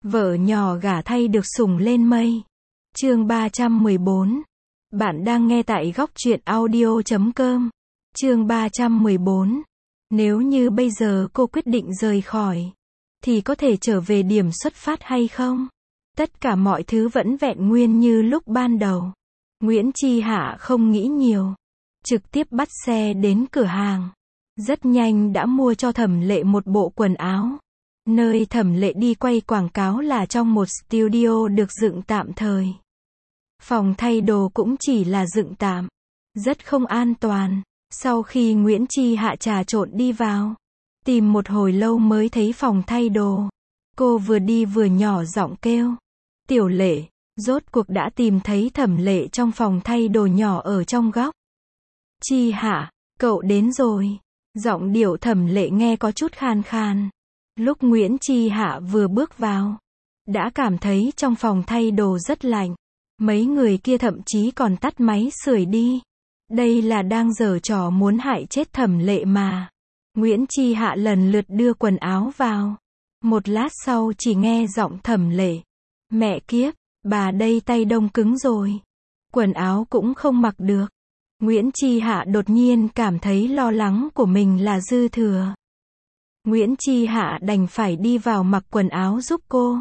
Vợ nhỏ gả thay được sủng lên mây. Chương 314. Bạn đang nghe tại góc truyện audio.com. Chương 314. Nếu như bây giờ cô quyết định rời khỏi, thì có thể trở về điểm xuất phát hay không? Tất cả mọi thứ vẫn vẹn nguyên như lúc ban đầu. Nguyễn Chi Hạ không nghĩ nhiều, trực tiếp bắt xe đến cửa hàng. Rất nhanh đã mua cho Thẩm Lệ một bộ quần áo. Nơi Thẩm Lệ đi quay quảng cáo là trong một studio được dựng tạm thời. Phòng thay đồ cũng chỉ là dựng tạm, rất không an toàn. Sau khi Nguyễn Chi Hạ trà trộn đi vào, tìm một hồi lâu mới thấy phòng thay đồ. Cô vừa đi vừa nhỏ giọng kêu, "Tiểu Lệ." Rốt cuộc đã tìm thấy Thẩm Lệ trong phòng thay đồ nhỏ ở trong góc. "Chi Hạ, cậu đến rồi." Giọng điệu Thẩm Lệ nghe có chút khan khan. Lúc Nguyễn Chi Hạ vừa bước vào, đã cảm thấy trong phòng thay đồ rất lạnh. Mấy người kia thậm chí còn tắt máy sưởi đi. Đây là đang giở trò muốn hại chết Thẩm Lệ mà. Nguyễn Chi Hạ lần lượt đưa quần áo vào. Một lát sau chỉ nghe giọng Thẩm Lệ, "Mẹ kiếp, bà đây tay đông cứng rồi. Quần áo cũng không mặc được." Nguyễn Chi Hạ đột nhiên cảm thấy lo lắng của mình là dư thừa. Nguyễn Chi Hạ đành phải đi vào mặc quần áo giúp cô.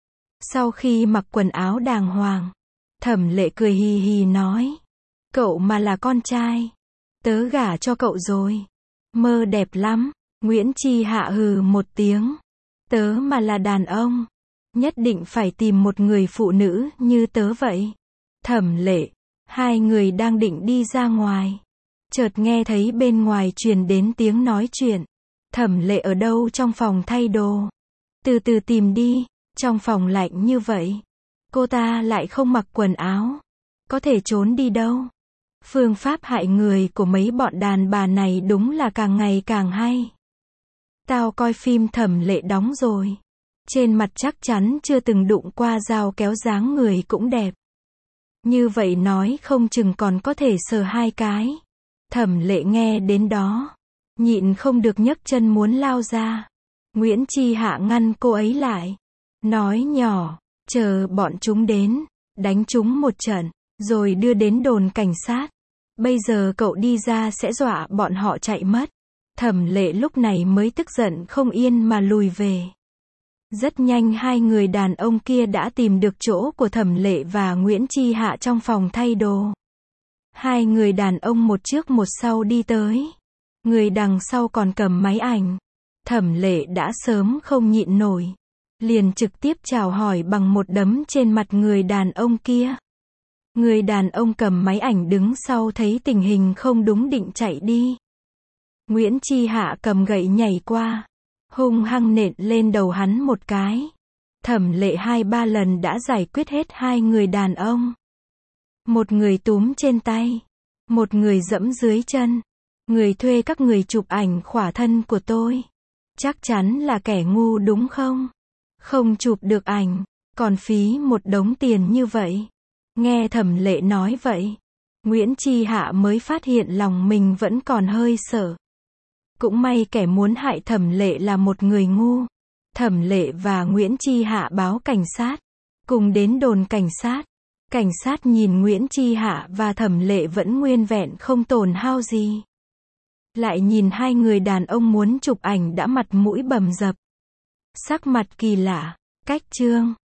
Sau khi mặc quần áo đàng hoàng, Thẩm Lệ cười hì hì nói, "Cậu mà là con trai, tớ gả cho cậu rồi." "Mơ đẹp lắm." Nguyễn Chi Hạ hừ một tiếng. "Tớ mà là đàn ông, nhất định phải tìm một người phụ nữ như tớ vậy." Thẩm Lệ, hai người đang định đi ra ngoài, chợt nghe thấy bên ngoài truyền đến tiếng nói chuyện. "Thẩm Lệ ở đâu trong phòng thay đồ? Từ từ tìm đi, trong phòng lạnh như vậy. Cô ta lại không mặc quần áo, có thể trốn đi đâu?" Phương pháp hại người của mấy bọn đàn bà này đúng là càng ngày càng hay. Tao coi phim Thẩm Lệ đóng rồi. Trên mặt chắc chắn chưa từng đụng qua dao kéo, dáng người cũng đẹp. Như vậy nói không chừng còn có thể sờ hai cái. Thẩm Lệ nghe đến đó, nhịn không được nhấc chân muốn lao ra. Nguyễn Chi Hạ ngăn cô ấy lại, nói nhỏ, "Chờ bọn chúng đến, đánh chúng một trận, rồi đưa đến đồn cảnh sát. Bây giờ cậu đi ra sẽ dọa bọn họ chạy mất." Thẩm Lệ lúc này mới tức giận không yên mà lùi về. Rất nhanh hai người đàn ông kia đã tìm được chỗ của Thẩm Lệ và Nguyễn Chi Hạ trong phòng thay đồ. Hai người đàn ông một trước một sau đi tới. Người đằng sau còn cầm máy ảnh. Thẩm Lệ đã sớm không nhịn nổi, liền trực tiếp chào hỏi bằng một đấm trên mặt người đàn ông kia. Người đàn ông cầm máy ảnh đứng sau thấy tình hình không đúng định chạy đi. Nguyễn Chi Hạ cầm gậy nhảy qua, hung hăng nện lên đầu hắn một cái. Thẩm Lệ 2-3 lần đã giải quyết hết hai người đàn ông. Một người túm trên tay, một người giẫm dưới chân. "Người thuê các người chụp ảnh khỏa thân của tôi, chắc chắn là kẻ ngu đúng không? Không chụp được ảnh, còn phí một đống tiền như vậy." Nghe Thẩm Lệ nói vậy, Nguyễn Chi Hạ mới phát hiện lòng mình vẫn còn hơi sợ. Cũng may kẻ muốn hại Thẩm Lệ là một người ngu. Thẩm Lệ và Nguyễn Chi Hạ báo cảnh sát, cùng đến đồn cảnh sát. Cảnh sát nhìn Nguyễn Chi Hạ và Thẩm Lệ vẫn nguyên vẹn không tổn hao gì. Lại nhìn hai người đàn ông muốn chụp ảnh đã mặt mũi bầm dập, sắc mặt kỳ lạ. Cách chương